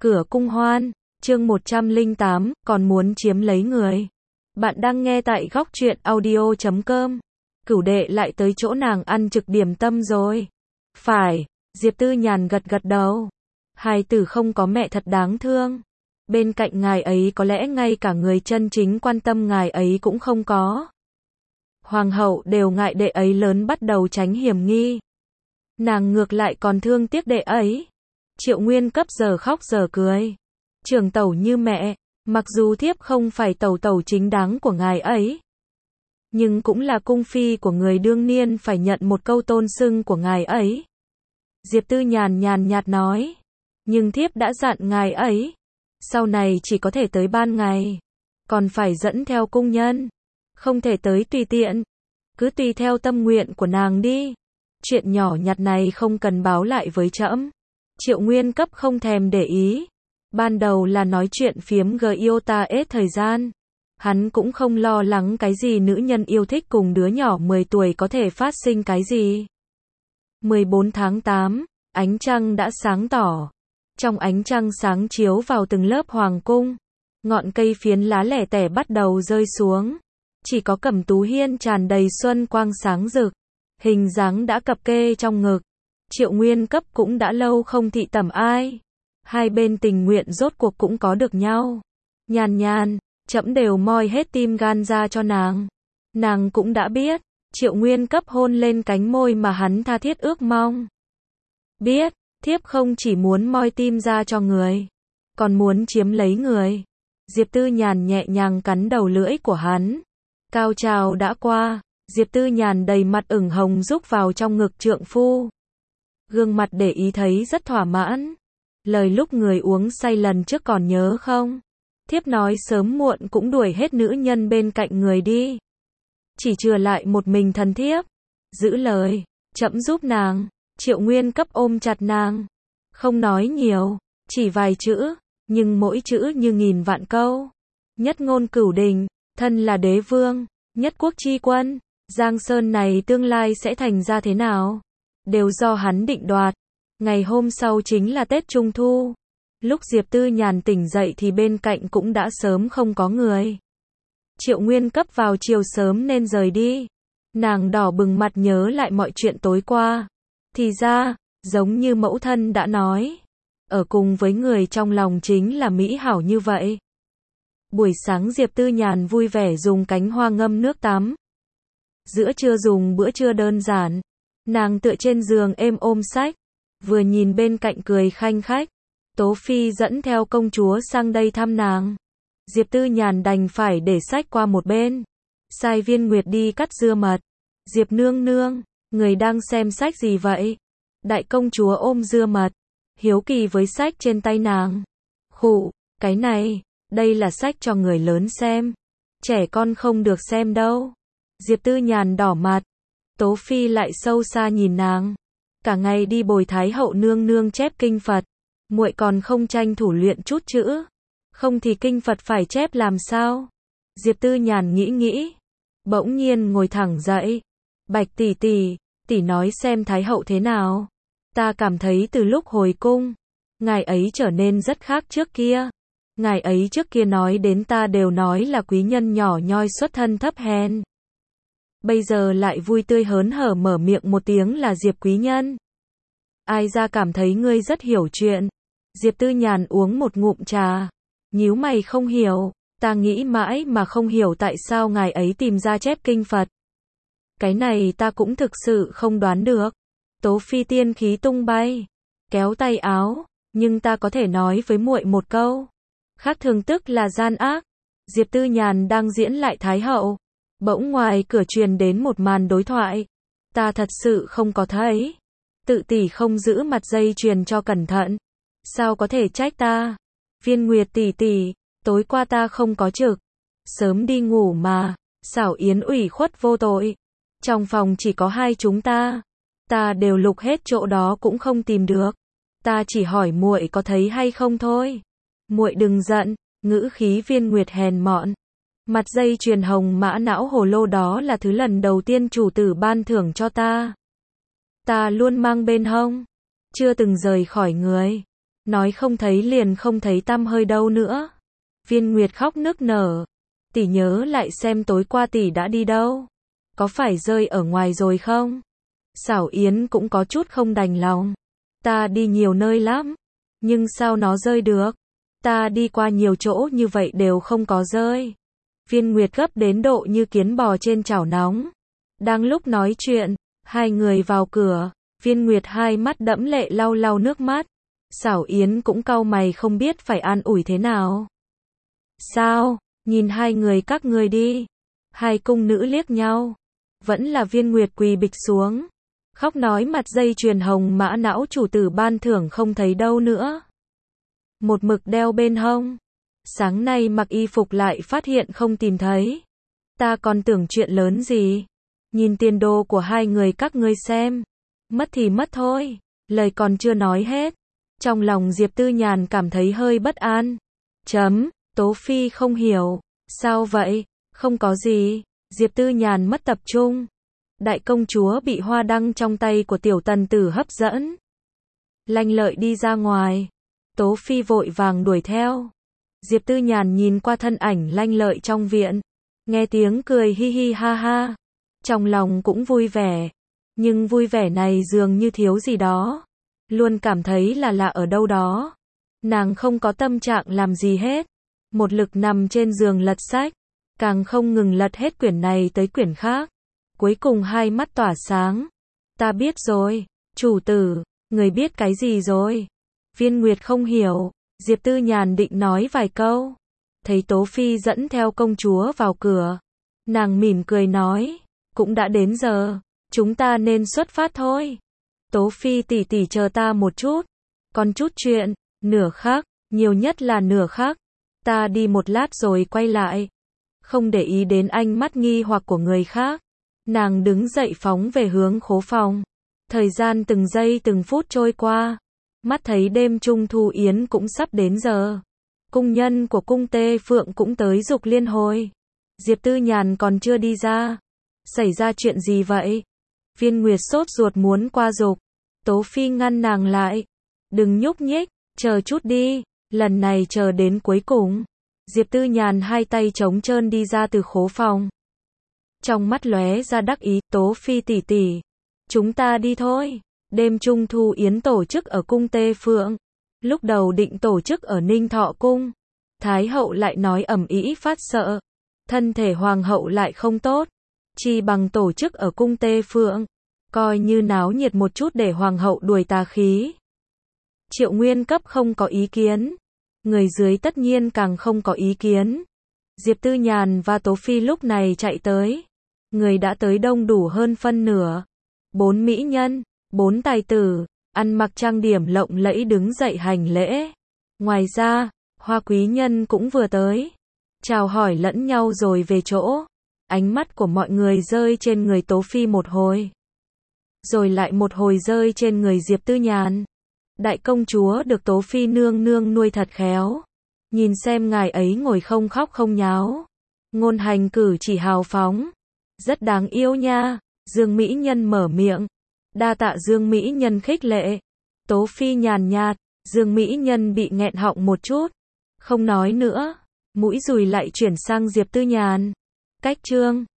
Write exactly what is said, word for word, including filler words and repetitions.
Cửa cung hoan, chương một trăm lẻ tám, còn muốn chiếm lấy người. Bạn đang nghe tại góc truyện audio chấm com. Cửu đệ lại tới chỗ nàng ăn trực điểm tâm rồi. Phải, Diệp Tư Nhàn gật gật đầu. Hài tử không có mẹ thật đáng thương. Bên cạnh ngài ấy có lẽ ngay cả người chân chính quan tâm ngài ấy cũng không có. Hoàng hậu đều ngại đệ ấy lớn bắt đầu tránh hiểm nghi. Nàng ngược lại còn thương tiếc đệ ấy. Triệu Nguyên Cấp giờ khóc giờ cười. Trưởng tẩu như mẹ, mặc dù thiếp không phải tẩu tẩu chính đáng của ngài ấy, nhưng cũng là cung phi của người đương niên phải nhận một câu tôn xưng của ngài ấy. Diệp Tư Nhàn nhàn nhạt nói, nhưng thiếp đã dặn ngài ấy, sau này chỉ có thể tới ban ngày, còn phải dẫn theo cung nhân, không thể tới tùy tiện, cứ tùy theo tâm nguyện của nàng đi. Chuyện nhỏ nhặt này không cần báo lại với trẫm. Triệu Nguyên Cấp không thèm để ý. Ban đầu là nói chuyện phiếm gờ yêu ta ết thời gian. Hắn cũng không lo lắng cái gì nữ nhân yêu thích cùng đứa nhỏ mười tuổi có thể phát sinh cái gì. mười bốn tháng tám, ánh trăng đã sáng tỏ. Trong ánh trăng sáng chiếu vào từng lớp hoàng cung, ngọn cây phiến lá lẻ tẻ bắt đầu rơi xuống. Chỉ có Cẩm Tú Hiên tràn đầy xuân quang sáng rực, hình dáng đã cập kê trong ngực. Triệu Nguyên Cấp cũng đã lâu không thị tẩm ai. Hai bên tình nguyện rốt cuộc cũng có được nhau. Nhàn nhàn, trẫm đều moi hết tim gan ra cho nàng. Nàng cũng đã biết. Triệu Nguyên Cấp hôn lên cánh môi mà hắn tha thiết ước mong. Biết, thiếp không chỉ muốn moi tim ra cho người, còn muốn chiếm lấy người. Diệp Tư Nhàn nhẹ nhàng cắn đầu lưỡi của hắn. Cao trào đã qua, Diệp Tư Nhàn đầy mặt ửng hồng rúc vào trong ngực trượng phu. Gương mặt để ý thấy rất thỏa mãn. Lời lúc người uống say lần trước còn nhớ không? Thiếp nói sớm muộn cũng đuổi hết nữ nhân bên cạnh người đi. Chỉ chừa lại một mình thần thiếp. Giữ lời, trẫm giúp nàng. Triệu Nguyên Cấp ôm chặt nàng. Không nói nhiều, chỉ vài chữ, nhưng mỗi chữ như nghìn vạn câu. Nhất ngôn cửu đình, thân là đế vương, nhất quốc chi quân. Giang Sơn này tương lai sẽ thành ra thế nào? Đều do hắn định đoạt. Ngày hôm sau chính là Tết Trung Thu. Lúc Diệp Tư Nhàn tỉnh dậy thì bên cạnh cũng đã sớm không có người. Triệu Nguyên Cấp vào chiều sớm nên rời đi. Nàng đỏ bừng mặt nhớ lại mọi chuyện tối qua. Thì ra, giống như mẫu thân đã nói, ở cùng với người trong lòng chính là mỹ hảo như vậy. Buổi sáng Diệp Tư Nhàn vui vẻ dùng cánh hoa ngâm nước tắm. Giữa trưa dùng bữa trưa đơn giản. Nàng tựa trên giường êm ôm sách, vừa nhìn bên cạnh cười khanh khách. Tố Phi dẫn theo công chúa sang đây thăm nàng. Diệp Tư Nhàn đành phải để sách qua một bên, sai Viên Nguyệt đi cắt dưa mật. Diệp nương nương, người đang xem sách gì vậy? Đại công chúa ôm dưa mật, hiếu kỳ với sách trên tay nàng. Khụ, cái này, đây là sách cho người lớn xem. Trẻ con không được xem đâu. Diệp Tư Nhàn đỏ mặt. Tố Phi lại sâu xa nhìn nàng. Cả ngày đi bồi Thái hậu nương nương chép kinh Phật, muội còn không tranh thủ luyện chút chữ. Không thì kinh Phật phải chép làm sao? Diệp Tư Nhàn nghĩ nghĩ, bỗng nhiên ngồi thẳng dậy. Bạch tỷ tỷ, tỷ nói xem Thái hậu thế nào? Ta cảm thấy từ lúc hồi cung, ngài ấy trở nên rất khác trước kia. Ngài ấy trước kia nói đến ta đều nói là quý nhân nhỏ nhoi xuất thân thấp hèn. Bây giờ lại vui tươi hớn hở mở miệng một tiếng là Diệp quý nhân. Ai ra cảm thấy ngươi rất hiểu chuyện. Diệp Tư Nhàn uống một ngụm trà, nhíu mày không hiểu. Ta nghĩ mãi mà không hiểu tại sao ngài ấy tìm ra chép kinh Phật. Cái này ta cũng thực sự không đoán được. Tố Phi tiên khí tung bay, kéo tay áo, nhưng ta có thể nói với muội một câu. Khác thường tức là gian ác. Diệp Tư Nhàn đang diễn lại Thái hậu. Bỗng ngoài cửa truyền đến một màn đối thoại. Ta thật sự không có thấy. Tự tỷ không giữ mặt dây chuyền cho cẩn thận. Sao có thể trách ta? Viên Nguyệt tỷ tỷ, tối qua ta không có trực. Sớm đi ngủ mà. Xảo Yến ủy khuất vô tội. Trong phòng chỉ có hai chúng ta. Ta đều lục hết chỗ đó cũng không tìm được. Ta chỉ hỏi muội có thấy hay không thôi. Muội đừng giận, ngữ khí Viên Nguyệt hèn mọn. Mặt dây chuyền hồng mã não hồ lô đó là thứ lần đầu tiên chủ tử ban thưởng cho ta. Ta luôn mang bên hông, chưa từng rời khỏi người. Nói không thấy liền không thấy tăm hơi đâu nữa. Viên Nguyệt khóc nức nở. Tỷ nhớ lại xem tối qua tỷ đã đi đâu. Có phải rơi ở ngoài rồi không? Xảo Yến cũng có chút không đành lòng. Ta đi nhiều nơi lắm. Nhưng sao nó rơi được? Ta đi qua nhiều chỗ như vậy đều không có rơi. Viên Nguyệt gấp đến độ như kiến bò trên chảo nóng. Đang lúc nói chuyện, hai người vào cửa. Viên Nguyệt hai mắt đẫm lệ lau lau nước mắt. Xảo Yến cũng cau mày không biết phải an ủi thế nào. Sao? Nhìn hai người các ngươi đi. Hai cung nữ liếc nhau. Vẫn là Viên Nguyệt quỳ bịch xuống. Khóc nói mặt dây chuyền hồng mã não chủ tử ban thưởng không thấy đâu nữa. Một mực đeo bên hông. Sáng nay mặc y phục lại phát hiện không tìm thấy. Ta còn tưởng chuyện lớn gì. Nhìn tiền đồ của hai người các ngươi xem. Mất thì mất thôi. Lời còn chưa nói hết. Trong lòng Diệp Tư Nhàn cảm thấy hơi bất an. Chấm, Tố Phi không hiểu. Sao vậy? Không có gì. Diệp Tư Nhàn mất tập trung. Đại công chúa bị hoa đăng trong tay của tiểu tần tử hấp dẫn. Lanh Lợi đi ra ngoài. Tố Phi vội vàng đuổi theo. Diệp Tư Nhàn nhìn qua thân ảnh Lanh Lợi trong viện. Nghe tiếng cười hi hi ha ha. Trong lòng cũng vui vẻ. Nhưng vui vẻ này dường như thiếu gì đó. Luôn cảm thấy là lạ ở đâu đó. Nàng không có tâm trạng làm gì hết. Một lực nằm trên giường lật sách. Càng không ngừng lật hết quyển này tới quyển khác. Cuối cùng hai mắt tỏa sáng. Ta biết rồi. Chủ tử, người biết cái gì rồi? Viên Nguyệt không hiểu. Diệp Tư Nhàn định nói vài câu. Thấy Tố Phi dẫn theo công chúa vào cửa. Nàng mỉm cười nói. Cũng đã đến giờ. Chúng ta nên xuất phát thôi. Tố Phi tỷ tỷ chờ ta một chút. Còn chút chuyện. Nửa khắc. Nhiều nhất là nửa khắc. Ta đi một lát rồi quay lại. Không để ý đến ánh mắt nghi hoặc của người khác. Nàng đứng dậy phóng về hướng khố phòng. Thời gian từng giây từng phút trôi qua. Mắt thấy đêm trung thu yến cũng sắp đến giờ. Cung nhân của cung Tê Phượng cũng tới dục liên hồi. Diệp Tư Nhàn còn chưa đi ra. Xảy ra chuyện gì vậy? Viên Nguyệt sốt ruột muốn qua dục. Tố Phi ngăn nàng lại. Đừng nhúc nhích, chờ chút đi. Lần này chờ đến cuối cùng. Diệp Tư Nhàn hai tay trống trơn đi ra từ khố phòng. Trong mắt lóe ra đắc ý. Tố Phi tỷ tỷ, chúng ta đi thôi. Đêm trung thu yến tổ chức ở cung Tê Phượng. Lúc đầu định tổ chức ở Ninh Thọ cung. Thái hậu lại nói ầm ĩ phát sợ. Thân thể hoàng hậu lại không tốt. Chi bằng tổ chức ở cung Tê Phượng. Coi như náo nhiệt một chút để hoàng hậu đuổi tà khí. Triệu Nguyên cấp không có ý kiến. Người dưới tất nhiên càng không có ý kiến. Diệp Tư Nhàn và Tố Phi lúc này chạy tới. Người đã tới đông đủ hơn phân nửa. Bốn mỹ nhân, bốn tài tử, ăn mặc trang điểm lộng lẫy đứng dậy hành lễ. Ngoài ra, hoa quý nhân cũng vừa tới. Chào hỏi lẫn nhau rồi về chỗ. Ánh mắt của mọi người rơi trên người Tố Phi một hồi. Rồi lại một hồi rơi trên người Diệp Tư Nhàn. Đại công chúa được Tố Phi nương nương nuôi thật khéo. Nhìn xem ngài ấy ngồi không khóc không nháo. Ngôn hành cử chỉ hào phóng. Rất đáng yêu nha. Dương Mỹ Nhân mở miệng. Đa tạ Dương Mỹ Nhân khích lệ. Tố Phi nhàn nhạt. Dương Mỹ Nhân bị nghẹn họng một chút. Không nói nữa. Mũi dùi lại chuyển sang Diệp Tư Nhàn. Cách chương.